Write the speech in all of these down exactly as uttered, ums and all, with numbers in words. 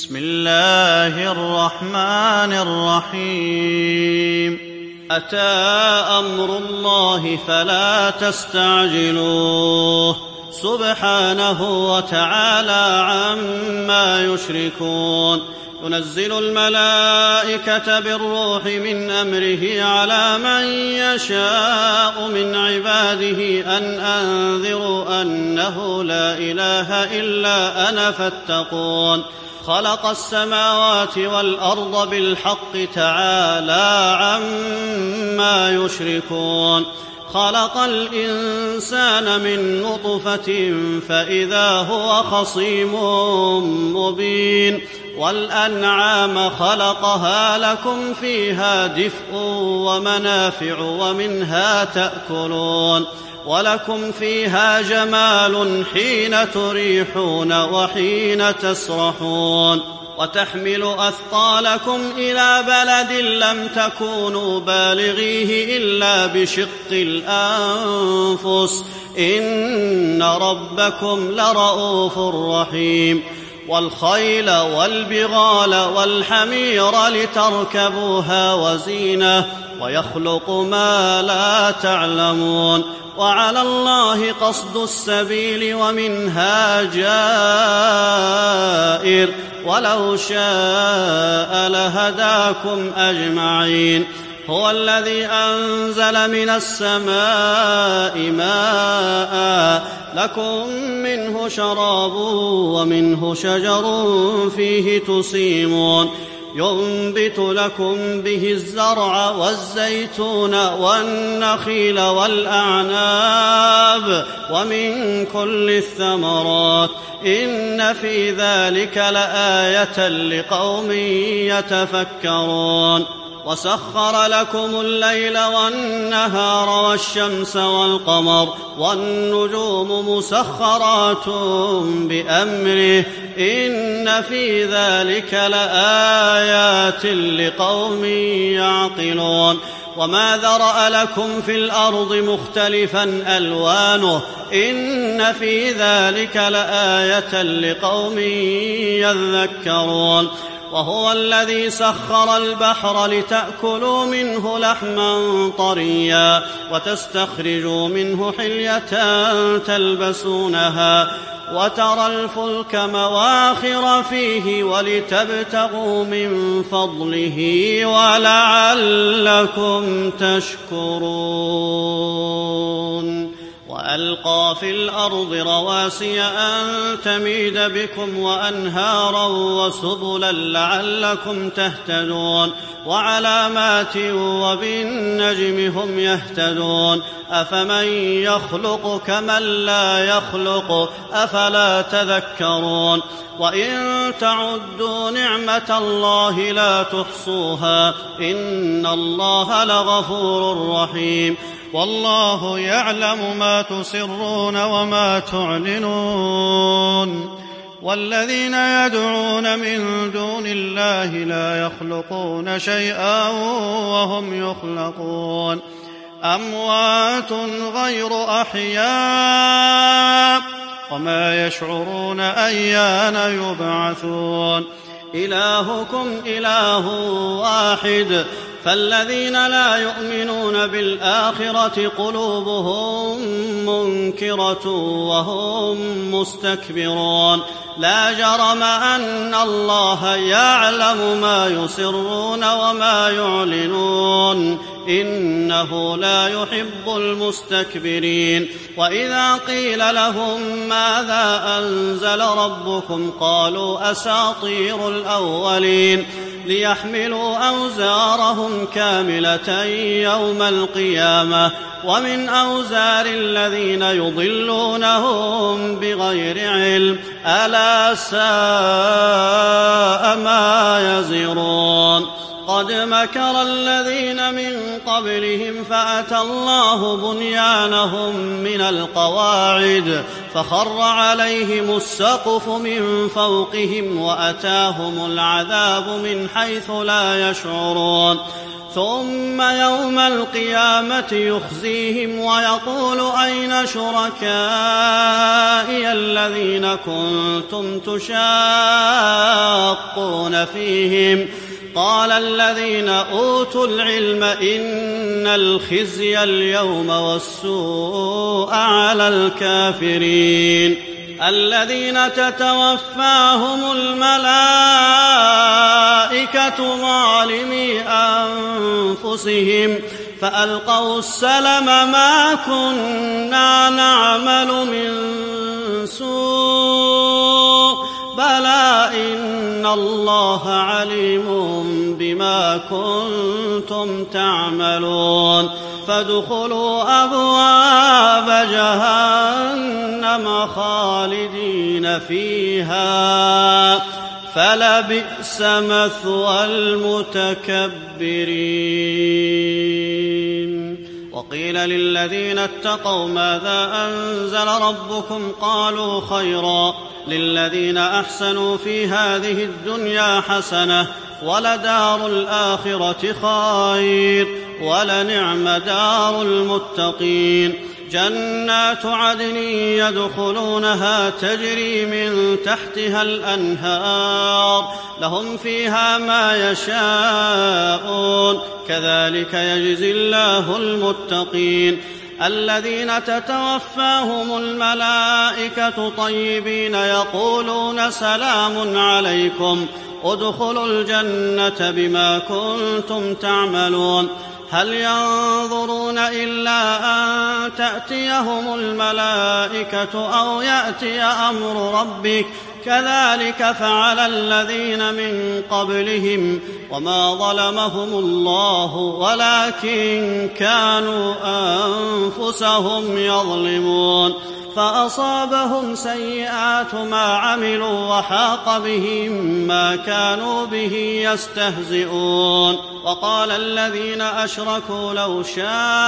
بسم الله الرحمن الرحيم أتى أمر الله فلا تستعجلوه سبحانه وتعالى عما يشركون ينزل الملائكة بالروح من أمره على من يشاء من عباده أن أنذروا أنه لا إله إلا أنا فاتقون خلق السماوات والأرض بالحق تعالى عما يشركون خلق الإنسان من نطفة فإذا هو خصيم مبين والأنعام خلقها لكم فيها دفء ومنافع ومنها تأكلون ولكم فيها جمال حين تريحون وحين تسرحون وتحمل أثقالكم إلى بلد لم تكونوا بالغيه إلا بشق الأنفس إن ربكم لرءوف رحيم والخيل والبغال والحمير لتركبوها وزينة ويخلق ما لا تعلمون وعلى الله قصد السبيل ومنها جائر ولو شاء لهداكم أجمعين هو الذي أنزل من السماء ماء لكم منه شراب ومنه شجر فيه تسيمون ينبت لكم به الزرع والزيتون والنخيل والأعناب ومن كل الثمرات إن في ذلك لآية لقوم يتفكرون وسخر لكم الليل والنهار والشمس والقمر والنجوم مسخرات بأمره إن في ذلك لآيات لقوم يعقلون وما ذرأ لكم في الأرض مختلفا ألوانه إن في ذلك لآية لقوم يذكرون وهو الذي سخر البحر لتأكلوا منه لحما طريا وتستخرجوا منه حلية تلبسونها وترى الفلك مواخر فيه ولتبتغوا من فضله ولعلكم تشكرون وألقى في الأرض رواسي أن تميد بكم وأنهارا وسبلا لعلكم تهتدون وعلامات وبالنجم هم يهتدون أفمن يخلق كمن لا يخلق أفلا تذكرون وإن تعدوا نعمة الله لا تحصوها إن الله لغفور رحيم والله يعلم ما تسرون وما تعلنون والذين يدعون من دون الله لا يخلقون شيئا وهم يخلقون أموات غير أحياء وما يشعرون أيان يبعثون إلهكم إله واحد فالذين لا يؤمنون بالآخرة قلوبهم منكرة وهم مستكبرون لا جرم أن الله يعلم ما يسرون وما يعلنون إنه لا يحب المستكبرين وإذا قيل لهم ماذا أنزل ربكم قالوا أساطير الأولين ليحملوا أوزارهم كاملة يوم القيامة ومن أوزار الذين يضلونهم بغير علم ألا ساء ما يزرون قد مكر الذين من قبلهم فأتى الله بنيانهم من القواعد فخر عليهم السقف من فوقهم وأتاهم العذاب من حيث لا يشعرون ثم يوم القيامة يخزيهم ويقول أين شركائي الذين كنتم تشاقون فيهم قال الذين أوتوا العلم إن الخزي اليوم والسوء على الكافرين الذين تتوفاهم الملائكة ظالمي أنفسهم فألقوا السلم ما كنا نعمل من سوء بلى إن الله عليم بما كنتم تعملون فادخلوا أبواب جهنم خالدين فيها فلبئس مثوى المتكبرين وقيل للذين اتقوا ماذا أنزل ربكم قالوا خيرا للذين أحسنوا في هذه الدنيا حسنة ولدار الآخرة خير ولنعم دار المتقين جنات عدن يدخلونها تجري من تحتها الأنهار لهم فيها ما يشاءون كذلك يجزي الله المتقين الذين تتوفاهم الملائكة طيبين يقولون سلام عليكم ادخلوا الجنة بما كنتم تعملون هل ينظرون إلا أن تأتيهم الملائكة أو يأتي أمر ربك كذلك فعل الذين من قبلهم وما ظلمهم الله ولكن كانوا أنفسهم يظلمون فأصابهم سيئات ما عملوا وحاق بهم ما كانوا به يستهزئون وقال الذين أشركوا لو شاء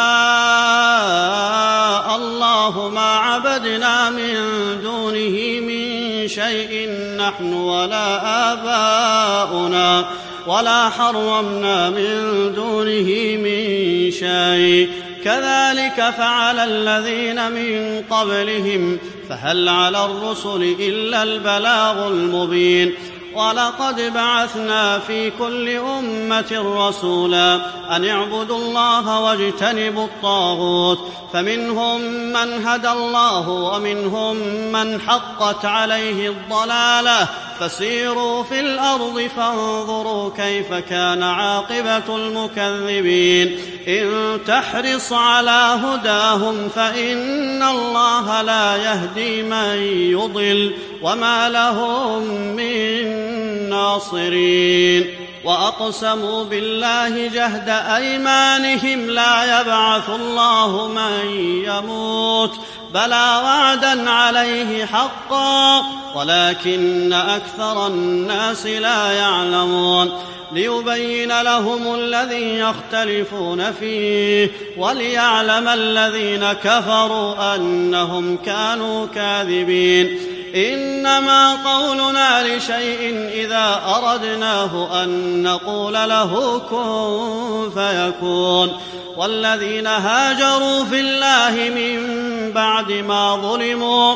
الله ما عبدنا من دونه من شيء نحن ولا آباؤنا ولا حرمنا من دونه من شيء كذلك فعل الذين من قبلهم فهل على الرسل إلا البلاغ المبين ولقد بعثنا في كل أمة رسولا أن اعبدوا الله واجتنبوا الطاغوت فمنهم من هدى الله ومنهم من حقت عليه الضلالة فسيروا في الأرض فانظروا كيف كان عاقبة المكذبين إن تحرص على هداهم فإن الله لا يهدي من يضل وما لهم من ناصرين وأقسموا بالله جهد أيمانهم لا يبعث الله من يموت بلى وعدا عليه حقا ولكن أكثر الناس لا يعلمون ليبين لهم الذي يختلفون فيه وليعلم الذين كفروا أنهم كانوا كاذبين إنما قولنا لشيء إذا أردناه أن نقول له كن فيكون والذين هاجروا في الله من بعد ما ظلموا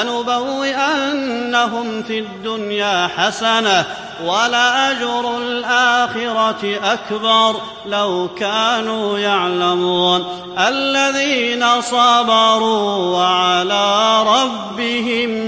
لنبوئنهم في الدنيا حسنة ولأجر الآخرة أكبر لو كانوا يعلمون الذين صبروا وعلى ربهم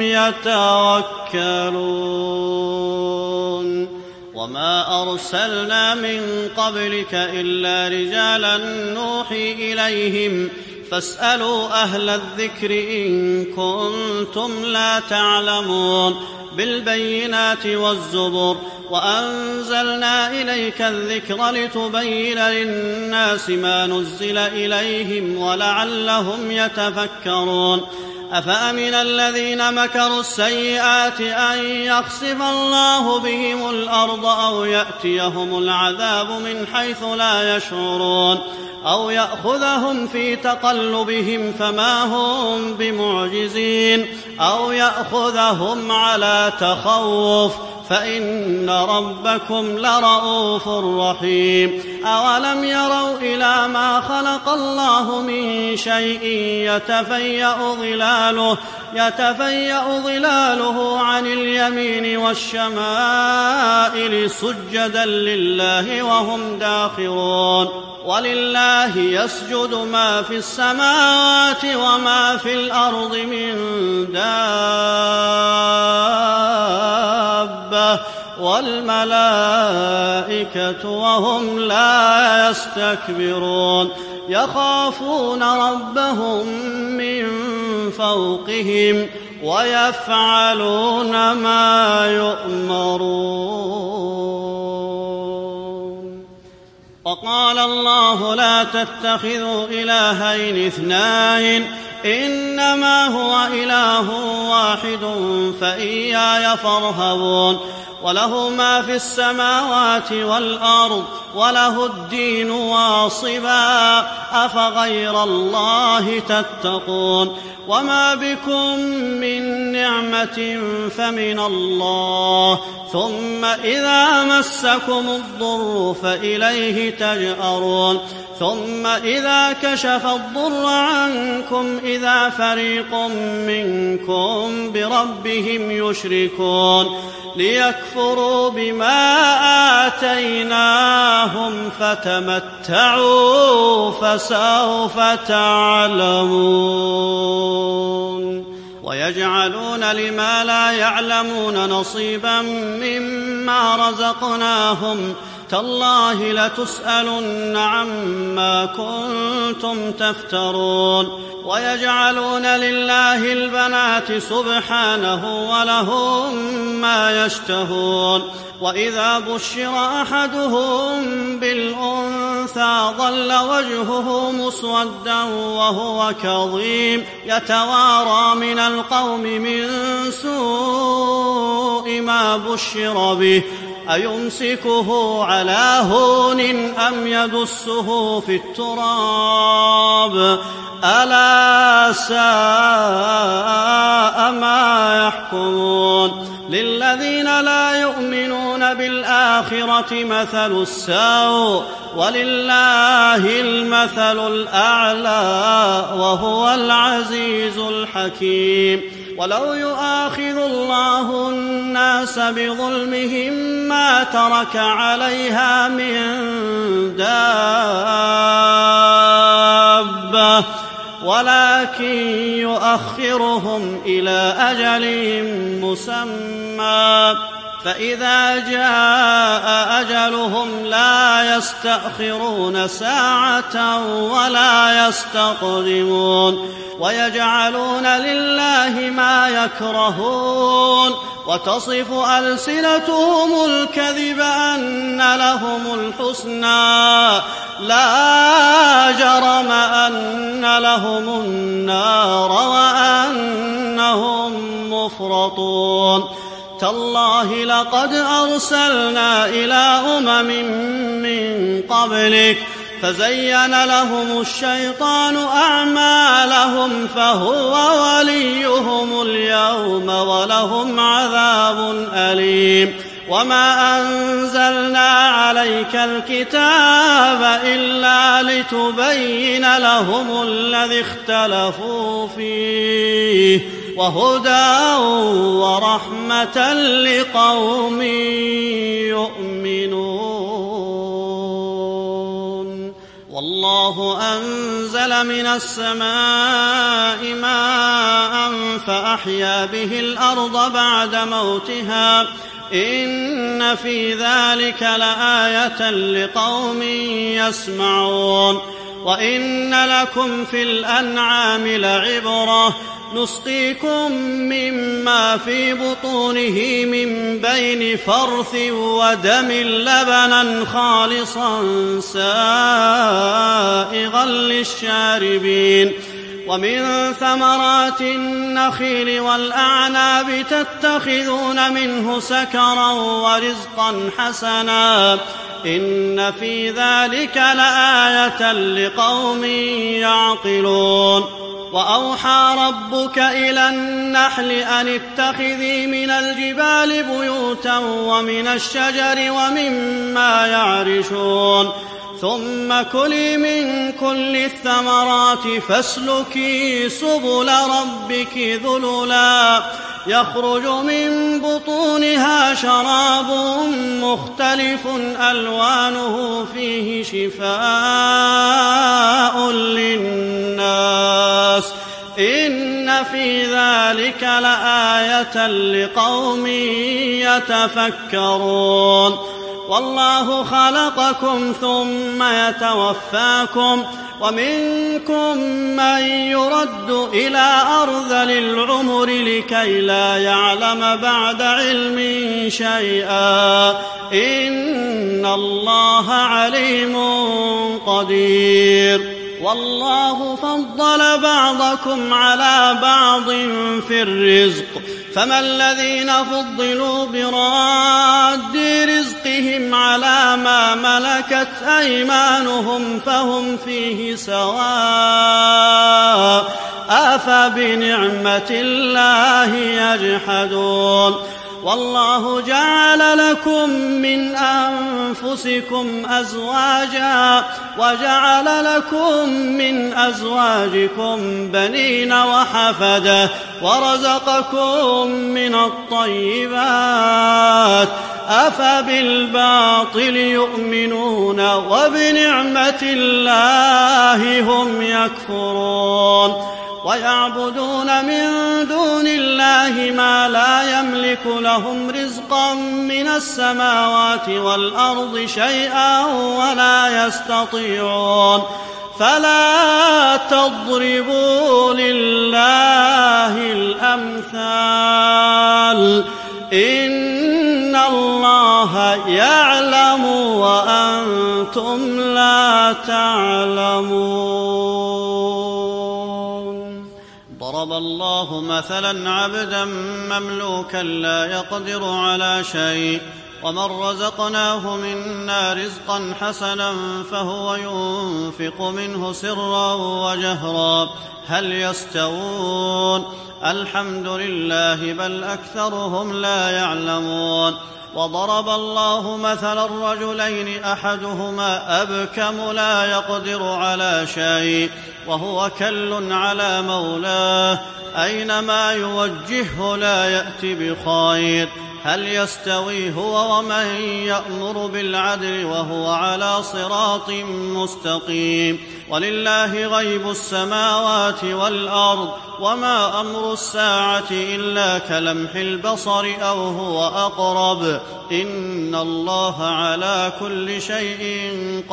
يتوكلون وما أرسلنا من قبلك إلا رجالا نوحي إليهم فاسألوا أهل الذكر إن كنتم لا تعلمون بالبينات والزبر وأنزلنا إليك الذكر لتبين للناس ما نزل إليهم ولعلهم يتفكرون أفأمن الذين مكروا السيئات أن يخسف الله بهم الأرض أو يأتيهم العذاب من حيث لا يشعرون أو يأخذهم في تقلبهم فما هم بمعجزين أو يأخذهم على تخوف فإن ربكم لرءوف رحيم أولم يروا إلى ما خلق الله من شيء يتفيأ ظلاله يتفيأ ظلاله عن اليمين والشمائل سجدا لله وهم داخرون ولله يسجد ما في السماوات وما في الأرض من دابة والملائكة وهم لا يستكبرون يخافون ربهم من فوقهم ويفعلون ما يؤمرون. وقال الله لا تتخذوا إلهين اثنين إنما هو إله واحد فإياي فارهبون وله ما في السماوات والأرض وله الدين واصبا أفغير الله تتقون وما بكم من نعمة فمن الله ثم إذا مسكم الضر فإليه تجأرون ثم إذا كشف الضر عنكم إذا فريق منكم بربهم يشركون ليكفروا بما آتيناهم فتمتعوا فسوف تعلمون ويجعلون لما لا يعلمون نصيبا مما رزقناهم تالله لتسألن عما كنتم تفترون ويجعلون لله البنات سبحانه ولهم ما يشتهون وإذا بشر أحدهم بالأنثى ظل وجهه مسودا وهو كظيم يتوارى من القوم من سوء ما بشر به أيمسكه على هون أم يدسه في التراب ألا ساء ما يحكمون للذين لا يؤمنون بالآخرة مثل السوء ولله المثل الأعلى وهو العزيز الحكيم ولو يؤاخذ الله الناس بظلمهم ما ترك عليها من دابة ولكن يؤخرهم إلى أجل مسمى فإذا جاء أجلهم لا يستأخرون ساعة ولا يستقدمون ويجعلون لله ما يكرهون وتصف ألسنتهم الكذب أن لهم الحسنى لا جرم أن لهم النار وأنهم مفرطون تالله لقد أرسلنا إلى أمم من قبلك فزين لهم الشيطان أعمالهم فهو وليهم اليوم ولهم عذاب أليم وما أنزلنا عليك الكتاب إلا لتبين لهم الذي اختلفوا فيه وهدى ورحمة لقوم يؤمنون والله أنزل من السماء ماء فأحيا به الأرض بعد موتها إن في ذلك لآية لقوم يسمعون وإن لكم في الأنعام لعبرة نسقيكم مما في بطونه من بين فرث ودم لبنا خالصا سائغا للشاربين ومن ثمرات النخيل والأعناب تتخذون منه سكرا ورزقا حسنا إن في ذلك لآية لقوم يعقلون وأوحى ربك إلى النحل أن اتخذي من الجبال بيوتا ومن الشجر ومما يعرشون ثم كلي من كل الثمرات فاسلكي سبل ربك ذللا يخرج من بطونها شراب مختلف ألوانه فيه شفاء للناس إن في ذلك لآية لقوم يتفكرون والله خلقكم ثم يتوفاكم ومنكم من يرد إلى أرذل العمر لكي لا يعلم بعد علم شيئا إن الله عليم قدير والله فضل بعضكم على بعض في الرزق فما الذين فضلوا براد رزقهم على ما ملكت أيمانهم فهم فيه سواء أفبنعمة الله يجحدون والله جعل لكم من أنفسكم أزواجا وجعل لكم من أزواجكم بنين وحفدة ورزقكم من الطيبات أفبالباطل يؤمنون وبنعمة الله هم يكفرون ويعبدون من دون الله ما لا يملك لهم رزقا من السماوات والأرض شيئا ولا يستطيعون فلا تضربوا لله الأمثال إن الله يعلم وأنتم لا تعلمون ضرب الله مثلا عبدا مملوكا لا يقدر على شيء ومن رزقناه منا رزقا حسنا فهو ينفق منه سرا وجهرا هل يستوون الحمد لله بل أكثرهم لا يعلمون وضرب الله مثلا الرجلين أحدهما أبكم لا يقدر على شيء وهو كل على مولاه أينما يوجهه لا يأتي بخير هل يستوي هو ومن يأمر بالعدل وهو على صراط مستقيم ولله غيب السماوات والأرض وما أمر الساعة إلا كلمح البصر أو هو أقرب إن الله على كل شيء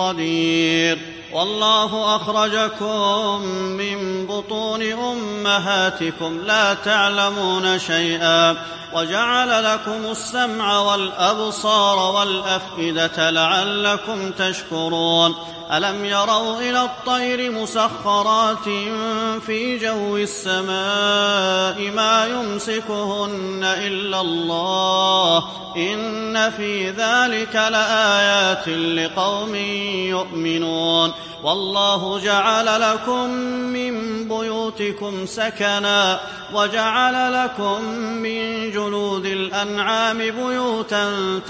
قدير والله أخرجكم من بطون أمهاتكم لا تعلمون شيئا وجعل لكم السمع والأبصار والأفئدة لعلكم تشكرون ألم يروا إلى الطير مسخرات في جو السماء ما يمسكهن إلا الله إن في ذلك لآيات لقوم يؤمنون والله جعل لكم من بيوتكم سكنا وجعل لكم من جلود الأنعام بيوتا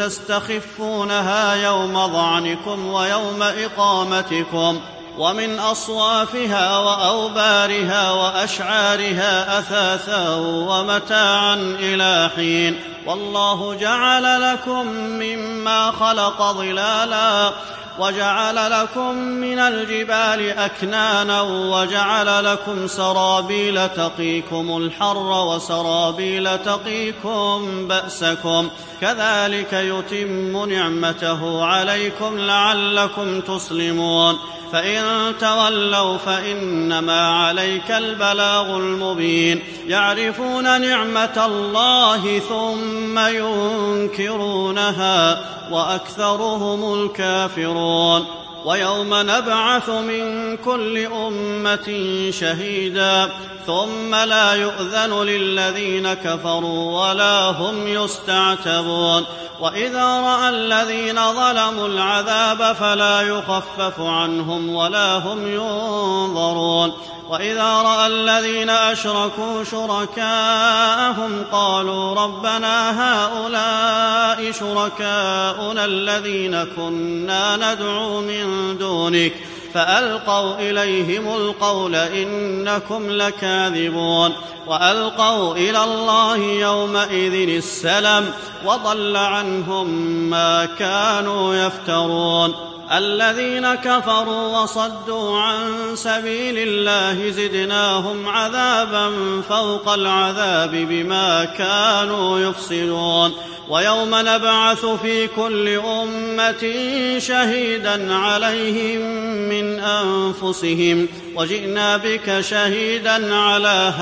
تستخفونها يوم ظعنكم ويوم إقامتكم ومن أصوافها وأوبارها وأشعارها أثاثا ومتاعا إلى حين والله جعل لكم مما خلق ظلالا وجعل لكم من الجبال أكنانا وجعل لكم سرابيل تقيكم الحر وسرابيل تقيكم بأسكم كذلك يتم نعمته عليكم لعلكم تسلمون فإن تولوا فإنما عليك البلاغ المبين يعرفون نعمة الله ثم ينكرونها وأكثرهم الكافرون ويوم نبعث من كل أمة شهيدا ثم لا يؤذن للذين كفروا ولا هم يستعتبون وإذا رأى الذين ظلموا العذاب فلا يخفف عنهم ولا هم ينظرون وإذا رأى الذين أشركوا شركاءهم قالوا ربنا هؤلاء شركاؤنا الذين كنا ندعو من دونك فألقوا إليهم القول إنكم لكاذبون وألقوا إلى الله يومئذ السلم وضل عنهم ما كانوا يفترون الذين كفروا وصدوا عن سبيل الله زدناهم عذابا فوق العذاب بما كانوا يفسدون ويوم نبعث في كل أمة شهيدا عليهم من أنفسهم وجئنا بك شهيدا على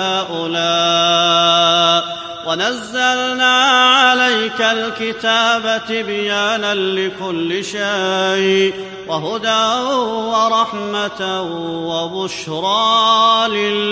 هؤلاء ونزلنا عليك الكتاب تبيانا لكل شيء وهدى ورحمة وبشرى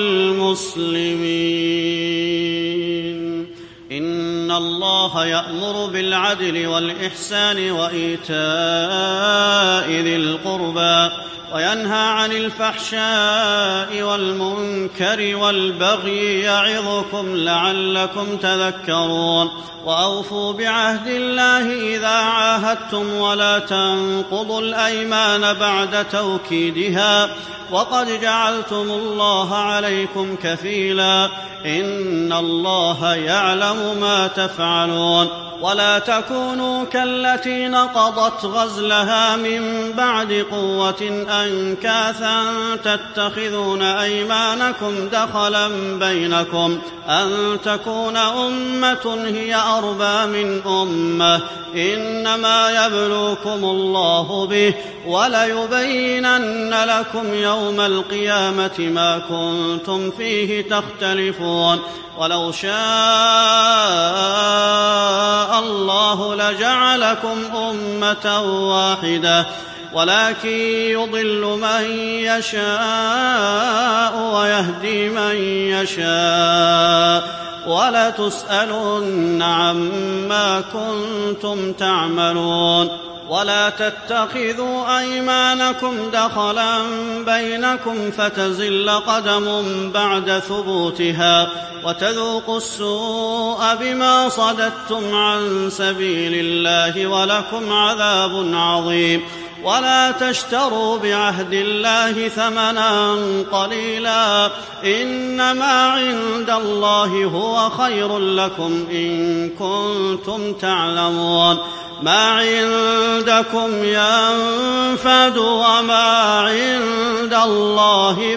للمسلمين إن الله يأمر بالعدل والإحسان وإيتاء ذي القربى وينهى عن الفحشاء والمنكر والبغي يعظكم لعلكم تذكرون وأوفوا بعهد الله إذا عاهدتم ولا تنقضوا الأيمان بعد توكيدها وقد جعلتم الله عليكم كفيلا إن الله يعلم ما تفعلون ولا تكونوا كالتي نقضت غزلها من بعد قوة أنكاثا تتخذون أيمانكم دخلا بينكم أن تكون أمة هي أربى من أمة إنما يبلوكم الله به وليبينن لكم يوم القيامة ما كنتم فيه تختلفون ولو شاء الله لجعلكم أمة واحدة ولكن يضل من يشاء ويهدي من يشاء ولتسألن عما كنتم تعملون ولا تتخذوا أيمانكم دخلا بينكم فتزل قدم بعد ثبوتها وتذوقوا السوء بما صددتم عن سبيل الله ولكم عذاب عظيم ولا تشتروا بعهد الله ثمنا قليلا إنما عند الله هو خير لكم إن كنتم تعلمون ما عندكم ينفد وما عند الله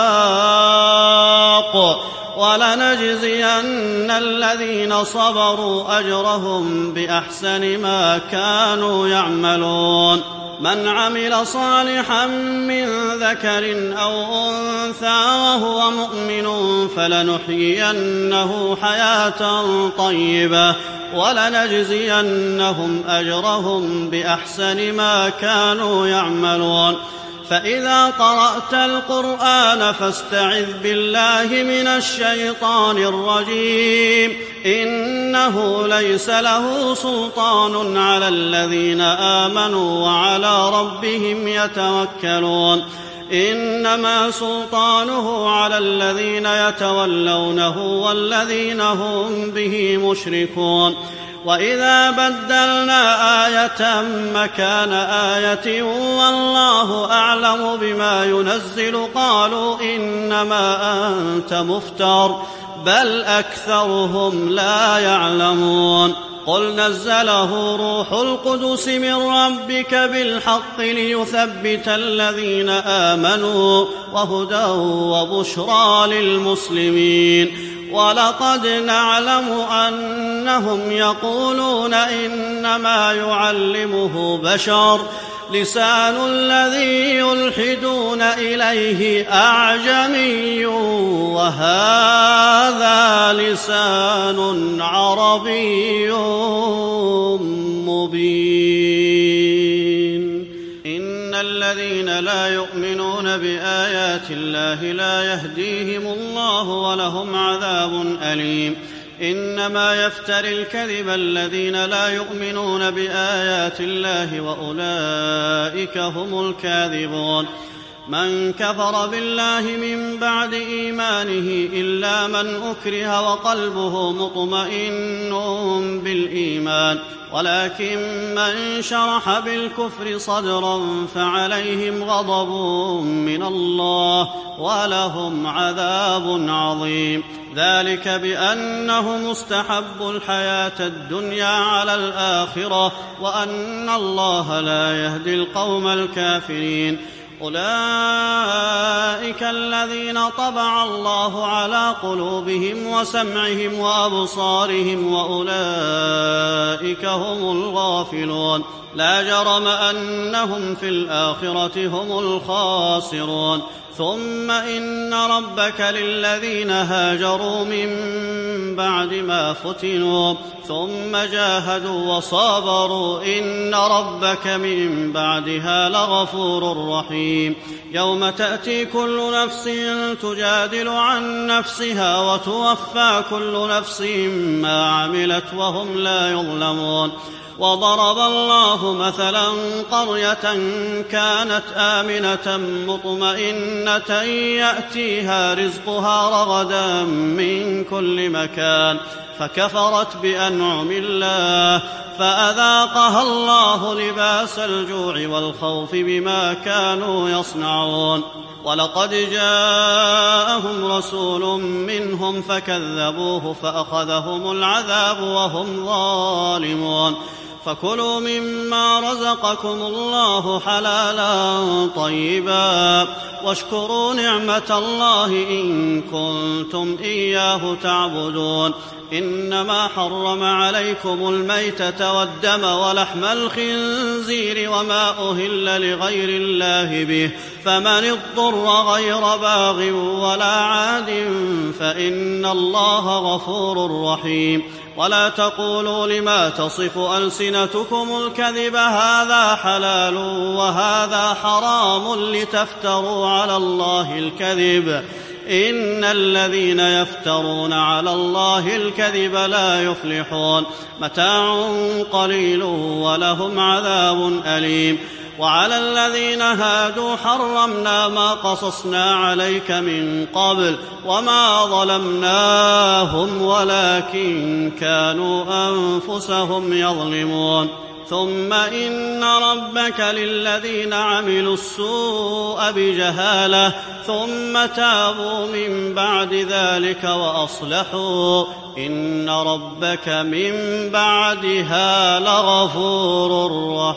باق ولنجزين الذين صبروا أجرهم بأحسن ما كانوا يعملون من عمل صالحا من ذكر أو أنثى وهو مؤمن فلنحيينه حياة طيبة ولنجزينهم أجرهم بأحسن ما كانوا يعملون فإذا قرأت القرآن فاستعذ بالله من الشيطان الرجيم إنه ليس له سلطان على الذين آمنوا وعلى ربهم يتوكلون إنما سلطانه على الذين يتولونه والذين هم به مشركون وإذا بدلنا آية مكان آية والله أعلم بما ينزل قالوا إنما أنت مفتر بل أكثرهم لا يعلمون قل نزله روح القدس من ربك بالحق ليثبت الذين آمنوا وهدى وبشرى للمسلمين ولقد نعلم أنهم يقولون إنما يعلمه بشر لسان الذي يلحدون إليه أعجمي وهذا لسان عربي مبين إن الذين لا يؤمنون بآيات الله لا يهديهم الله ولهم عذاب أليم إنما يفتري الكذب الذين لا يؤمنون بآيات الله وأولئك هم الكاذبون من كفر بالله من بعد إيمانه إلا من أكره وقلبه مطمئن بالإيمان ولكن من شرح بالكفر صدرا فعليهم غضب من الله ولهم عذاب عظيم ذلك بأنه مستحب الحياة الدنيا على الآخرة وأن الله لا يهدي القوم الكافرين أولئك الذين طبع الله على قلوبهم وسمعهم وأبصارهم وأولئك هم الغافلون لا جرم أنهم في الآخرة هم الخاسرون ثم إن ربك للذين هاجروا من بعد ما فتنوا ثم جاهدوا وصابروا إن ربك من بعدها لغفور رحيم يوم تأتي كل نفس تجادل عن نفسها وتوفى كل نفس ما عملت وهم لا يظلمون وضرب الله مثلا قرية كانت آمنة مطمئنة يأتيها رزقها رغدا من كل مكان فكفرت بأنعم الله فأذاقها الله لباس الجوع والخوف بما كانوا يصنعون ولقد جاءهم رسول منهم فكذبوه فأخذهم العذاب وهم ظالمون فكلوا مما رزقكم الله حلالا طيبا واشكروا نعمة الله إن كنتم إياه تعبدون إنما حرم عليكم الميتة والدم ولحم الخنزير وما أهل لغير الله به فمن اضطر غير باغ ولا عاد فإن الله غفور رحيم ولا تقولوا لما تصف ألسنتكم الكذب هذا حلال وهذا حرام لتفتروا على الله الكذب إن الذين يفترون على الله الكذب لا يفلحون متاع قليل ولهم عذاب أليم وعلى الذين هادوا حرمنا ما قصصنا عليك من قبل وما ظلمناهم ولكن كانوا أنفسهم يظلمون ثم إن ربك للذين عملوا السوء بجهالة ثم تابوا من بعد ذلك وأصلحوا إن ربك من بعدها لغفور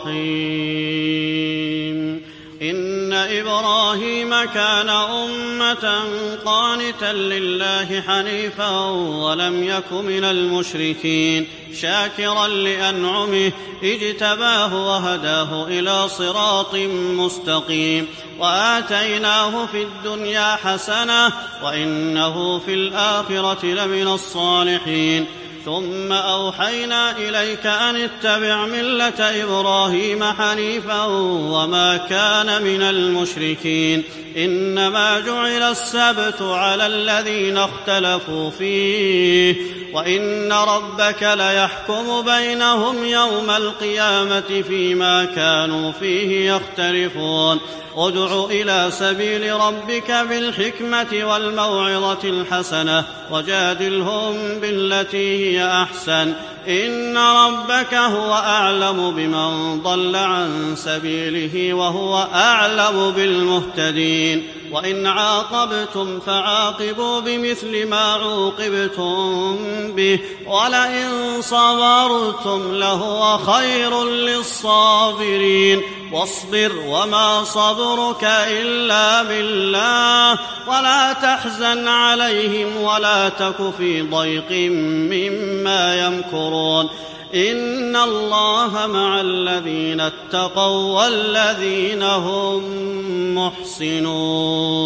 رحيم إن إبراهيم كان أمة قانتا لله حنيفا ولم يك من المشركين شاكرا لأنعمه اجتباه وهداه إلى صراط مستقيم وآتيناه في الدنيا حسنة وإنه في الآخرة لمن الصالحين ثم أوحينا إليك أن اتبع ملة إبراهيم حنيفا وما كان من المشركين إنما جعل السبت على الذين اختلفوا فيه وإن ربك ليحكم بينهم يوم القيامة فيما كانوا فيه يختلفون ادع إلى سبيل ربك بالحكمة والموعظة الحسنة وجادلهم بالتي هي أحسن إن ربك هو أعلم بمن ضل عن سبيله وهو أعلم بالمهتدين وإن عاقبتم فعاقبوا بمثل ما عوقبتم به ولئن صبرتم لهو خير للصابرين واصبر وما صبرك إلا بالله ولا تحزن عليهم ولا تك في ضيق مما يمكرون إن الله مع الذين اتقوا والذين هم محسنون.